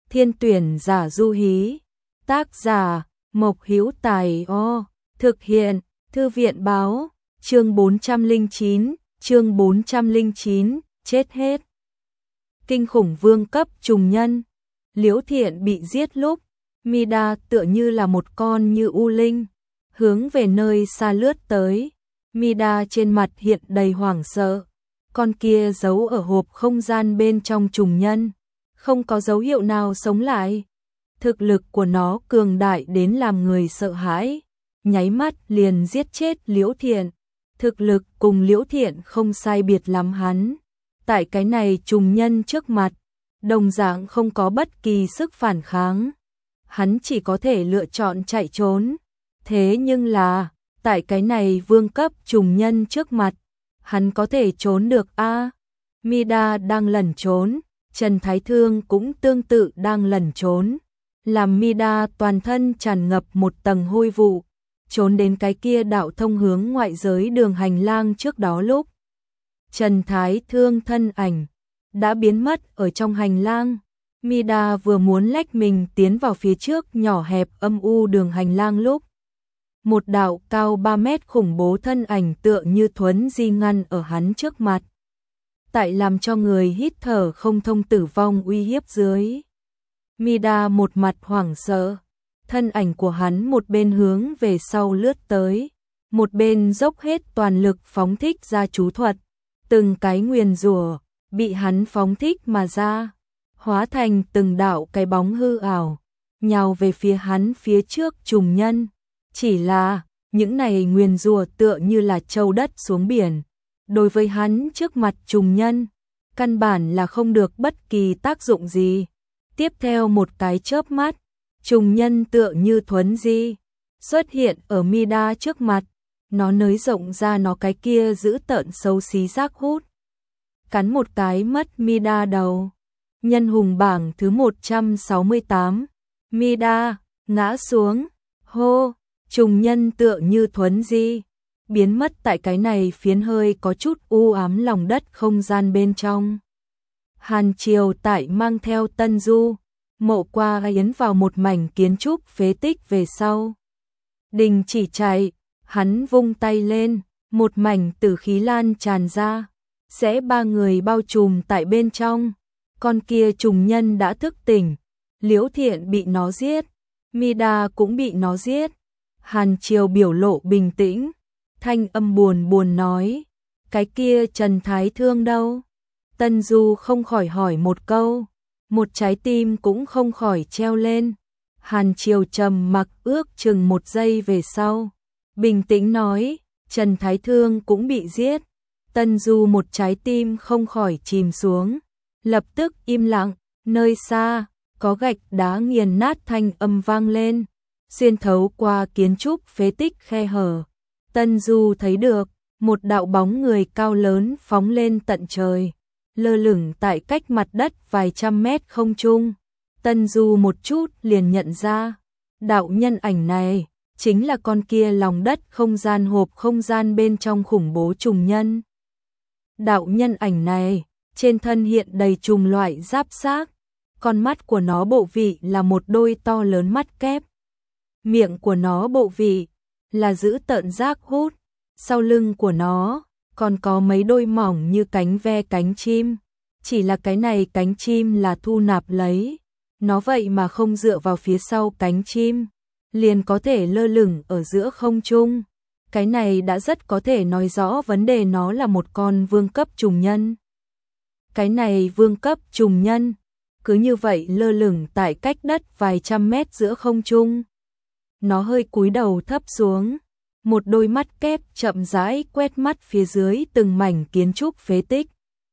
Thiên tuyển giả du hí. Tác giả Mộc Hữu Tài. Thực hiện Thư viện báo. Chương 409, chết hết. Kinh khủng vương cấp trùng nhân. Liễu Thiện bị giết lúc, Mida tựa như là một con như u linh, hướng về nơi xa lướt tới. Mida trên mặt hiện đầy hoảng sợ. Con kia giấu ở hộp không gian bên trong trùng nhân, không có dấu hiệu nào sống lại. Thực lực của nó cường đại đến làm người sợ hãi, nháy mắt liền giết chết Liễu Thiện. Thực lực cùng Liễu Thiện không sai biệt lắm hắn. Tại cái này trùng nhân trước mặt, đồng dạng không có bất kỳ sức phản kháng. Hắn chỉ có thể lựa chọn chạy trốn. Thế nhưng là, tại cái này vương cấp trùng nhân trước mặt, hắn có thể trốn được a? Mida đang lẩn trốn, Trần Thái Thương cũng tương tự đang lẩn trốn. Làm Mida toàn thân tràn ngập một tầng hôi vụ, trốn đến cái kia đạo thông hướng ngoại giới đường hành lang trước đó lúc. Trần Thái Thương thân ảnh đã biến mất ở trong hành lang. Mida vừa muốn lách mình tiến vào phía trước nhỏ hẹp âm u đường hành lang lúc, một đạo cao 3 mét khủng bố thân ảnh tựa như thuấn di ngăn ở hắn trước mặt. Tại làm cho người hít thở không thông tử vong uy hiếp dưới, Mida một mặt hoảng sợ. Thân ảnh của hắn một bên hướng về sau lướt tới, một bên dốc hết toàn lực phóng thích ra chú thuật. Từng cái nguyền rủa bị hắn phóng thích mà ra, hóa thành từng đạo cái bóng hư ảo, nhào về phía hắn phía trước trùng nhân. Chỉ là, những này nguyền rủa tựa như là châu đất xuống biển. Đối với hắn trước mặt trùng nhân, căn bản là không được bất kỳ tác dụng gì. Tiếp theo một cái chớp mắt, trùng nhân tựa như thuấn di, xuất hiện ở Mida trước mặt. Nó nới rộng ra nó cái kia giữ tợn xấu xí rác hút, cắn một cái mất Mida đầu. Nhân hùng bảng thứ 168. Mida ngã xuống. Hô, trùng nhân tựa như thuấn di, biến mất tại cái này phiến hơi có chút u ám lòng đất không gian bên trong. Hàn Triều tại mang theo Tân Du, Mộ Qua yến vào một mảnh kiến trúc phế tích về sau. Đình chỉ chạy, hắn vung tay lên, một mảnh tử khí lan tràn ra, sẽ 3 người bao trùm tại bên trong. Con kia trùng nhân đã thức tỉnh, Liễu Thiện bị nó giết, Mida cũng bị nó giết. Hàn Triều biểu lộ bình tĩnh, thanh âm buồn buồn nói, cái kia Trần Thái Thương đâu? Tân Du không khỏi hỏi một câu, một trái tim cũng không khỏi treo lên. Hàn Triều trầm mặc ước chừng 1 giây về sau, bình tĩnh nói, Trần Thái Thương cũng bị giết. Tân Du một trái tim không khỏi chìm xuống, lập tức im lặng. Nơi xa, có gạch đá nghiền nát thanh âm vang lên, xuyên thấu qua kiến trúc phế tích khe hở. Tân Du thấy được, một đạo bóng người cao lớn phóng lên tận trời, lơ lửng tại cách mặt đất vài trăm mét không trung. Tân Du một chút liền nhận ra, đạo nhân ảnh này chính là con kia lòng đất không gian hộp không gian bên trong khủng bố trùng nhân. Đạo nhân ảnh này, trên thân hiện đầy trùng loại giáp xác, con mắt của nó bộ vị là một đôi to lớn mắt kép. Miệng của nó bộ vị là giữ tợn rác hút, sau lưng của nó còn có mấy đôi mỏng như cánh ve cánh chim. Chỉ là cái này cánh chim là thu nạp lấy, nó vậy mà không dựa vào phía sau cánh chim, liền có thể lơ lửng ở giữa không trung. Cái này đã rất có thể nói rõ vấn đề, nó là một con vương cấp trùng nhân. Cái này vương cấp trùng nhân cứ như vậy lơ lửng tại cách đất vài trăm mét giữa không trung. Nó hơi cúi đầu thấp xuống, một đôi mắt kép chậm rãi quét mắt phía dưới từng mảnh kiến trúc phế tích.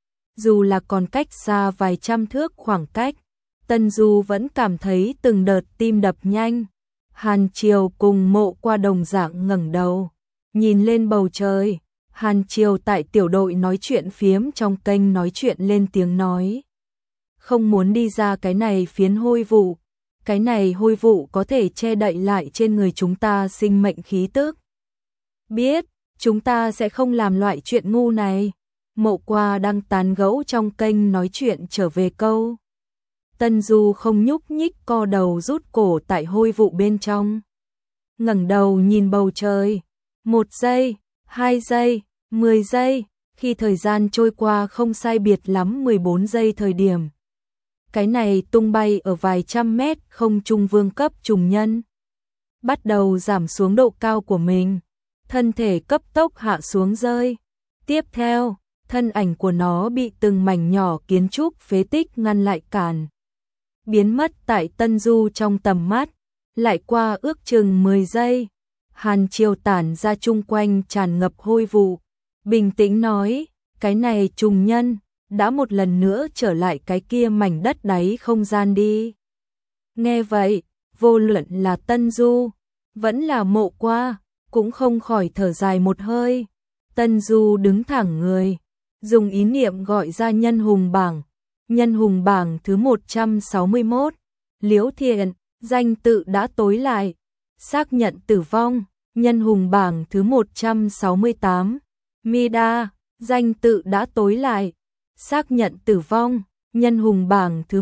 Dù là còn cách xa vài trăm thước khoảng cách, Tân Du vẫn cảm thấy từng đợt tim đập nhanh. Hàn Triều cùng Mộ Qua đồng dạng ngẩng đầu, nhìn lên bầu trời. Hàn Triều tại tiểu đội nói chuyện phiếm trong kênh nói chuyện lên tiếng nói, không muốn đi ra cái này phiến hôi vụ. Cái này hôi vụ có thể che đậy lại trên người chúng ta sinh mệnh khí tức. Biết, chúng ta sẽ không làm loại chuyện ngu này. Mộ Qua đang tán gẫu trong kênh nói chuyện trở về câu. Tân Du không nhúc nhích, co đầu rút cổ tại hôi vụ bên trong. Ngẩng đầu nhìn bầu trời. 1 giây, 2 giây, 10 giây, khi thời gian trôi qua không sai biệt lắm 14 giây thời điểm. Cái này tung bay ở vài trăm mét không trung vương cấp trùng nhân. Bắt đầu giảm xuống độ cao của mình. Thân thể cấp tốc hạ xuống rơi. Tiếp theo, thân ảnh của nó bị từng mảnh nhỏ kiến trúc phế tích ngăn lại cản. Biến mất tại Tân Du trong tầm mắt. Lại qua ước chừng 10 giây. Hàn Triều tản ra chung quanh tràn ngập hôi vụ. Bình tĩnh nói, cái này trùng nhân, đã một lần nữa trở lại cái kia mảnh đất đáy không gian đi. Nghe vậy, vô luận là Tân Du, vẫn là Mộ Qua, cũng không khỏi thở dài một hơi. Tân Du đứng thẳng người, dùng ý niệm gọi ra nhân hùng bảng. Nhân hùng bảng thứ 161, Liễu Thiện, danh tự đã tối lại. Xác nhận tử vong, nhân hùng bảng thứ 168, Mida, danh tự đã tối lại. Xác nhận tử vong, nhân hùng bảng thứ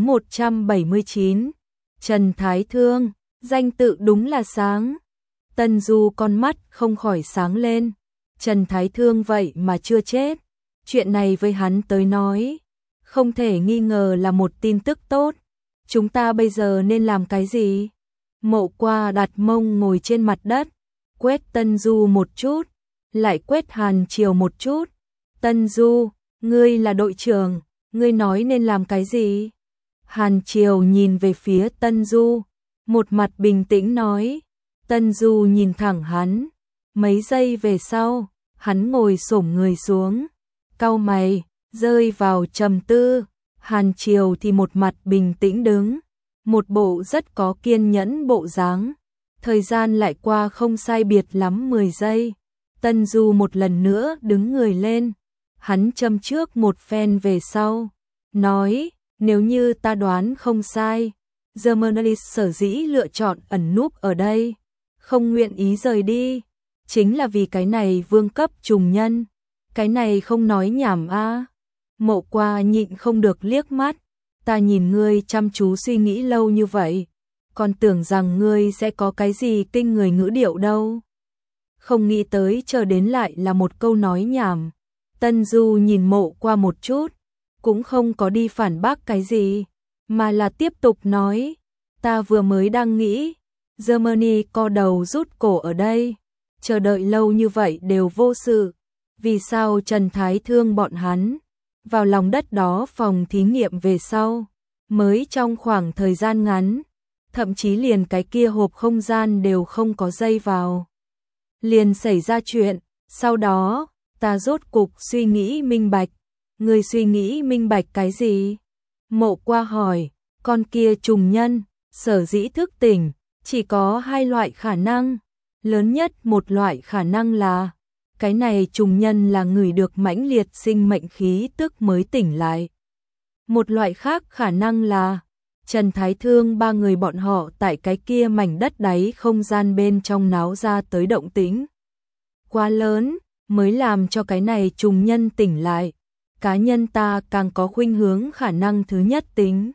179, Trần Thái Thương, danh tự đúng là sáng. Tân Du con mắt không khỏi sáng lên. Trần Thái Thương vậy mà chưa chết. Chuyện này với hắn tới nói, không thể nghi ngờ là một tin tức tốt. Chúng ta bây giờ nên làm cái gì? Mộ Qua đặt mông ngồi trên mặt đất, quét Tân Du một chút, lại quét Hàn Triều một chút. Tân Du, ngươi là đội trưởng, ngươi nói nên làm cái gì? Hàn Triều nhìn về phía Tân Du, một mặt bình tĩnh nói. Tân Du nhìn thẳng hắn. Mấy giây về sau, hắn ngồi xổm người xuống, cau mày, rơi vào trầm tư. Hàn Triều thì một mặt bình tĩnh đứng, một bộ rất có kiên nhẫn bộ dáng. Thời gian lại qua không sai biệt lắm 10 giây. Tân Du một lần nữa đứng người lên. Hắn châm trước một phen về sau, nói, nếu như ta đoán không sai, Germanis sở dĩ lựa chọn ẩn núp ở đây, không nguyện ý rời đi, chính là vì cái này vương cấp trùng nhân. Cái này không nói nhảm a. Mộ Qua nhịn không được liếc mắt. Ta nhìn ngươi chăm chú suy nghĩ lâu như vậy, còn tưởng rằng ngươi sẽ có cái gì kinh người ngữ điệu đâu. Không nghĩ tới chờ đến lại là một câu nói nhảm. Tân Du nhìn Mộ Qua một chút, cũng không có đi phản bác cái gì, mà là tiếp tục nói, ta vừa mới đang nghĩ, Germany co đầu rút cổ ở đây, chờ đợi lâu như vậy đều vô sự, vì sao Trần Thái Thương bọn hắn vào lòng đất đó phòng thí nghiệm về sau, mới trong khoảng thời gian ngắn, thậm chí liền cái kia hộp không gian đều không có dây vào, liền xảy ra chuyện. Sau đó ta rốt cục suy nghĩ minh bạch. Người suy nghĩ minh bạch cái gì? Mộ Qua hỏi. Con kia trùng nhân sở dĩ thức tỉnh chỉ có 2 loại khả năng. Lớn nhất một loại khả năng là cái này trùng nhân là người được mãnh liệt sinh mệnh khí tức mới tỉnh lại. Một loại khác khả năng là Trần Thái Thương 3 người bọn họ tại cái kia mảnh đất đáy không gian bên trong náo ra tới động tĩnh quá lớn, mới làm cho cái này trùng nhân tỉnh lại. Cá nhân ta càng có khuynh hướng khả năng thứ nhất tính.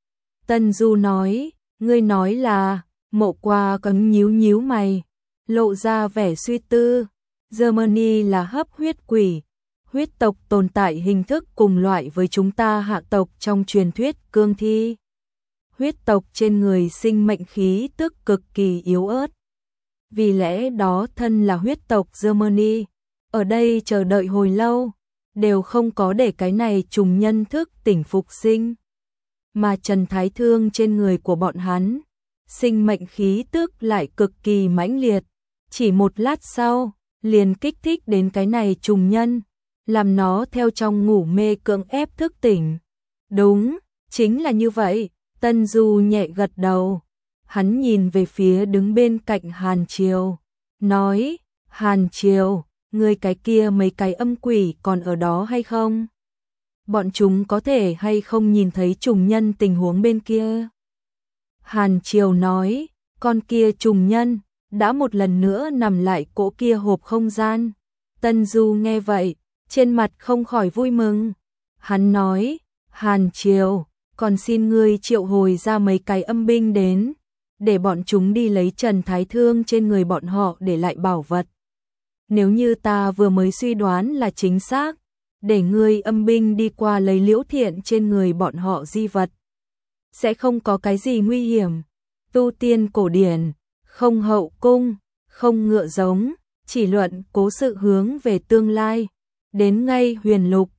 Tân Du nói, ngươi nói là. Mộ Qua cấn nhíu mày, lộ ra vẻ suy tư. Germany là hấp huyết quỷ, huyết tộc tồn tại hình thức cùng loại với chúng ta hạ tộc trong truyền thuyết cương thi. Huyết tộc trên người sinh mệnh khí tức cực kỳ yếu ớt. Vì lẽ đó thân là huyết tộc Germany, ở đây chờ đợi hồi lâu, đều không có để cái này trùng nhân thức tỉnh phục sinh. Mà Trần Thái Thương trên người của bọn hắn, sinh mệnh khí tức lại cực kỳ mãnh liệt, chỉ một lát sau, liền kích thích đến cái này trùng nhân, làm nó theo trong ngủ mê cưỡng ép thức tỉnh. Đúng, chính là như vậy. Tân Du nhẹ gật đầu. Hắn nhìn về phía đứng bên cạnh Hàn Triều, nói, Hàn Triều, ngươi cái kia mấy cái âm quỷ còn ở đó hay không? Bọn chúng có thể hay không nhìn thấy trùng nhân tình huống bên kia? Hàn Triều nói, con kia trùng nhân đã một lần nữa nằm lại cỗ kia hộp không gian. Tân Du nghe vậy, trên mặt không khỏi vui mừng. Hắn nói, Hàn Triều, còn xin ngươi triệu hồi ra mấy cái âm binh đến, để bọn chúng đi lấy Trần Thái Thương trên người bọn họ để lại bảo vật. Nếu như ta vừa mới suy đoán là chính xác, để ngươi âm binh đi qua lấy Liễu Thiện trên người bọn họ di vật, sẽ không có cái gì nguy hiểm. Tu tiên cổ điển, không hậu cung, không ngựa giống, chỉ luận cố sự hướng về tương lai. Đến ngay Huyền Lục,